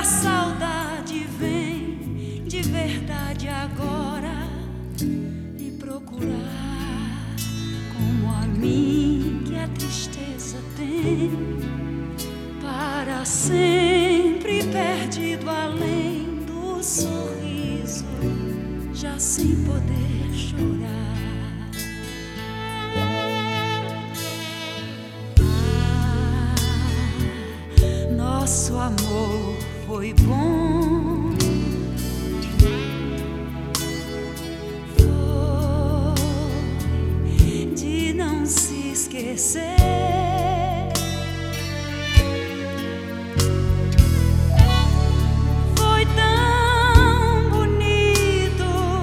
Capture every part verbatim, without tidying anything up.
saudade vem de verdade agora me procurar, como a mim que a tristeza tem, para sempre perdido além do sorriso, já sem poder chorar. Ah, nosso amor foi bom, foi de não se esquecer. Foi tão bonito,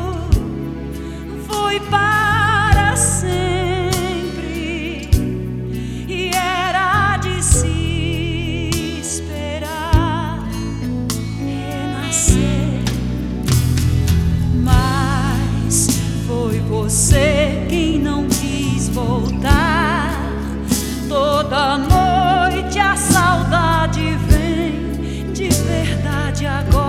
foi para sempre, e era de se esperar renascer. Mas foi você quem não quis voltar. Toda noite a saudade vem de verdade agora